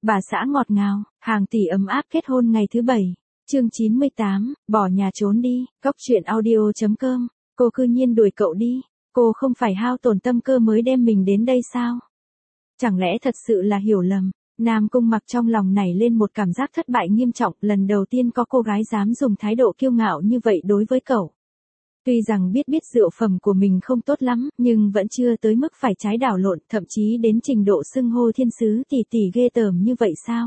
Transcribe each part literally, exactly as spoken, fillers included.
Bà xã ngọt ngào, hàng tỷ ấm áp kết hôn ngày thứ bảy. Chương chín mươi tám, bỏ nhà trốn đi, cốc truyện audio chấm com. Cô cư nhiên đuổi cậu đi, cô không phải hao tổn tâm cơ mới đem mình đến đây sao? Chẳng lẽ thật sự là hiểu lầm? Nam Cung Mặc trong lòng nảy lên một cảm giác thất bại nghiêm trọng, lần đầu tiên có cô gái dám dùng thái độ kiêu ngạo như vậy đối với cậu. Tuy rằng biết biết rượu phẩm của mình không tốt lắm, nhưng vẫn chưa tới mức phải trái đảo lộn, thậm chí đến trình độ xưng hô thiên sứ tỷ tỷ ghê tởm như vậy sao?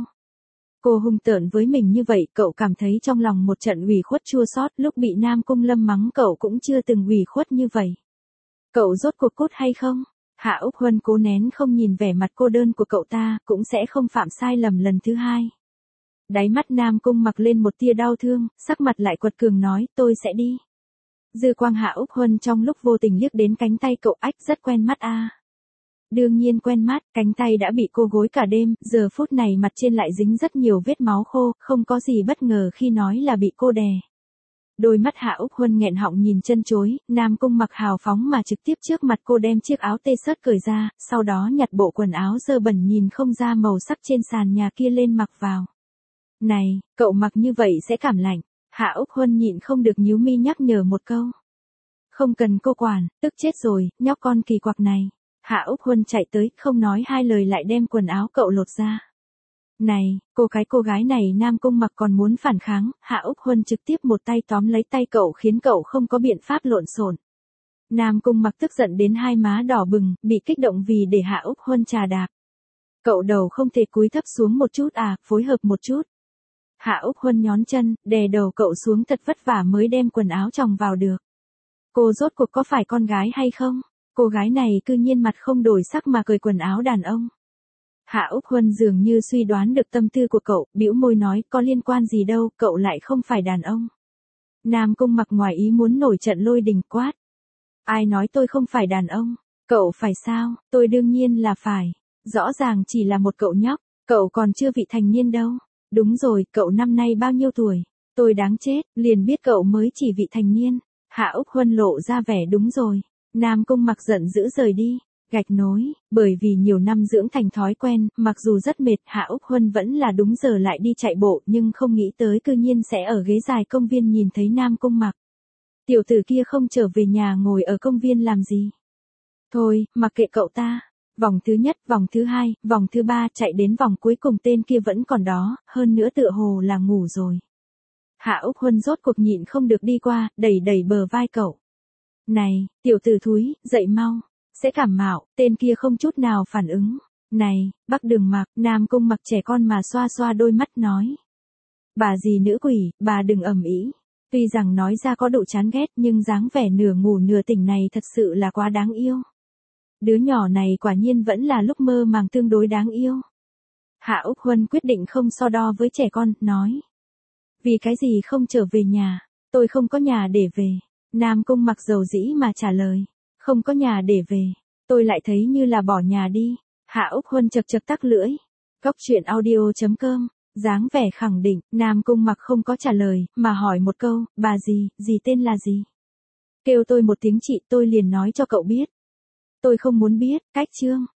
Cô hung tợn với mình như vậy, cậu cảm thấy trong lòng một trận ủy khuất chua xót, lúc bị Nam Cung Lâm mắng cậu cũng chưa từng ủy khuất như vậy. Cậu rốt cuộc cút hay không? Hạ Úc Huân cố nén không nhìn vẻ mặt cô đơn của cậu ta, cũng sẽ không phạm sai lầm lần thứ hai. Đáy mắt Nam Cung Mặc lên một tia đau thương, sắc mặt lại quật cường nói, tôi sẽ đi. Dư quang Hạ Úc Huân trong lúc vô tình liếc đến cánh tay cậu, ách, rất quen mắt a. À. Đương nhiên quen mắt, cánh tay đã bị cô gối cả đêm, giờ phút này mặt trên lại dính rất nhiều vết máu khô, không có gì bất ngờ khi nói là bị cô đè. Đôi mắt Hạ Úc Huân nghẹn họng nhìn chân chối, Nam Cung Mặc hào phóng mà trực tiếp trước mặt cô đem chiếc áo tê sớt cởi ra, sau đó nhặt bộ quần áo dơ bẩn nhìn không ra màu sắc trên sàn nhà kia lên mặc vào. Này, cậu mặc như vậy sẽ cảm lạnh. Hạ Úc Huân nhịn không được nhíu mi nhắc nhở một câu. Không cần cô quản, tức chết rồi, nhóc con kỳ quặc này. Hạ Úc Huân chạy tới, không nói hai lời lại đem quần áo cậu lột ra. Này, cô cái cô gái này Nam Cung Mặc còn muốn phản kháng, Hạ Úc Huân trực tiếp một tay tóm lấy tay cậu khiến cậu không có biện pháp lộn xộn. Nam Cung Mặc tức giận đến hai má đỏ bừng, bị kích động vì để Hạ Úc Huân trà đạp. Cậu đầu không thể cúi thấp xuống một chút à, phối hợp một chút. Hạ Úc Huân nhón chân, đè đầu cậu xuống thật vất vả mới đem quần áo chồng vào được. Cô rốt cuộc có phải con gái hay không? Cô gái này cư nhiên mặt không đổi sắc mà cởi quần áo đàn ông. Hạ Úc Huân dường như suy đoán được tâm tư của cậu, bĩu môi nói, có liên quan gì đâu, cậu lại không phải đàn ông. Nam Cung Mặc ngoài ý muốn nổi trận lôi đình, quát. Ai nói tôi không phải đàn ông? Cậu phải sao? Tôi đương nhiên là phải. Rõ ràng chỉ là một cậu nhóc, cậu còn chưa vị thành niên đâu. Đúng rồi, cậu năm nay bao nhiêu tuổi? Tôi đáng chết, liền biết cậu mới chỉ vị thành niên. Hạ Úc Huân lộ ra vẻ đúng rồi. Nam Cung Mặc giận dữ rời đi. Gạch nối, bởi vì nhiều năm dưỡng thành thói quen, mặc dù rất mệt, Hạ Úc Huân vẫn là đúng giờ lại đi chạy bộ, nhưng không nghĩ tới cư nhiên sẽ ở ghế dài công viên nhìn thấy Nam Cung Mặc. Tiểu tử kia không trở về nhà ngồi ở công viên làm gì? Thôi, mặc kệ cậu ta. Vòng thứ nhất, vòng thứ hai, vòng thứ ba, chạy đến vòng cuối cùng tên kia vẫn còn đó, hơn nữa tựa hồ là ngủ rồi. Hạ Úc Huân rốt cuộc nhịn không được đi qua, đẩy đẩy bờ vai cậu. Này, tiểu tử thúi, dậy mau. Sẽ cảm mạo, tên kia không chút nào phản ứng. Này, Bắc Đường Mặc, Nam Cung Mặc trẻ con mà xoa xoa đôi mắt nói. Bà gì nữ quỷ, bà đừng ầm ĩ. Tuy rằng nói ra có độ chán ghét nhưng dáng vẻ nửa ngủ nửa tỉnh này thật sự là quá đáng yêu. Đứa nhỏ này quả nhiên vẫn là lúc mơ màng tương đối đáng yêu. Hạ Úc Huân quyết định không so đo với trẻ con, nói. Vì cái gì không trở về nhà, tôi không có nhà để về. Nam Cung Mặc dầu dĩ mà trả lời. Không có nhà để về, tôi lại thấy như là bỏ nhà đi. Hạ Úc Huân chật chật tắc lưỡi. Cốc truyện audio chấm com, dáng vẻ khẳng định, Nam Cung Mặc không có trả lời, mà hỏi một câu, bà gì, gì tên là gì? Kêu tôi một tiếng chị tôi liền nói cho cậu biết. Tôi không muốn biết, cách chương.